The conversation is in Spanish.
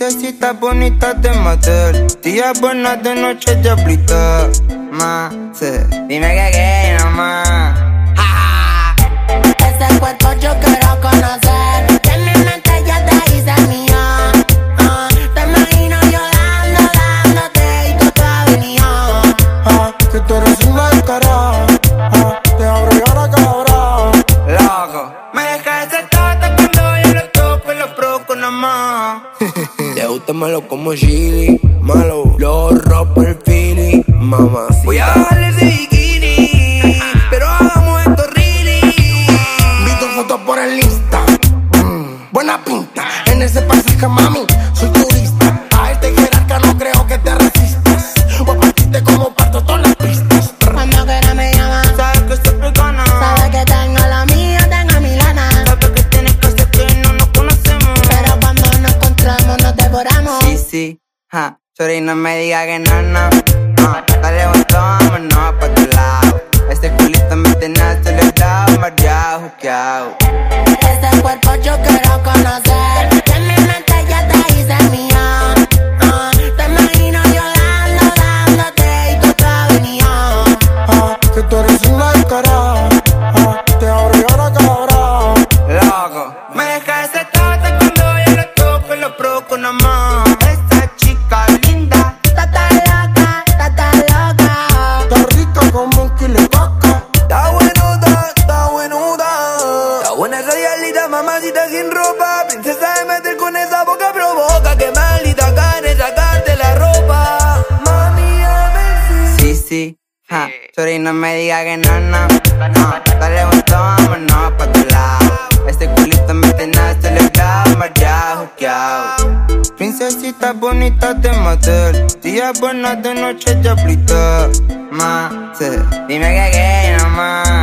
Princesita bonita de Mattel, días buenas de noche diablita. Dime que gay nomás. Ese cuerpo yo quiero conocer. Que en mi mente ya te hice mía. Te imagino yo dándote y tú venía. Que tú eres una descarada. Te abro y ahora cabrón. Loco, me deja ese tata cuando yo lo toco y lo proco nomás. Te gusta malo como chili, malo, los ropa el feeling, mamá. Voy a bajarle ese bikini, pero hagamos esto really. Vi tu foto por el Insta, buena pinta. En ese pasaje, mami, soy turista. A este jerarca no creo que te resistas. Voy a partirte como parto todas las pistas. Cuando quiera me llama. Sabes que soy pegana. Sabes que tengo lo mío, tengo mi lana. Sabes que tienes que hacer que no nos conocemos. Pero cuando nos encontramos nos devoramos. Sí, sorry, no me diga que no. Dale, vámonos pa' tu lado. Ese culito me tiene acelerado, mareado, juqueado. Ese cuerpo yo quiero conocer. Que en mi mente ya te hice mía. Te imagino yo dándote y tú venía. Que tú eres una descarada. Te abro y ahora cabrón. Loco, me deja ese tata cuando yo lo toco y lo proco nomás. Esa chica linda, Está loca. Está rica como un kilo de vaca. está buenuda, está buenuda. Está buena esa diablita, mamacita sin ropa. Princesa de meter con esa boca provoca. Que maldita gane sacarte la ropa. Mami, a ver si. Sorry, no me diga que no. Dale, vámonos pa' tu lado. Ese culito me tiene acelerado, mareado, juqueado. Princesita bonita de Mattel, días buenas de noche diablita. Dime que gay nomás.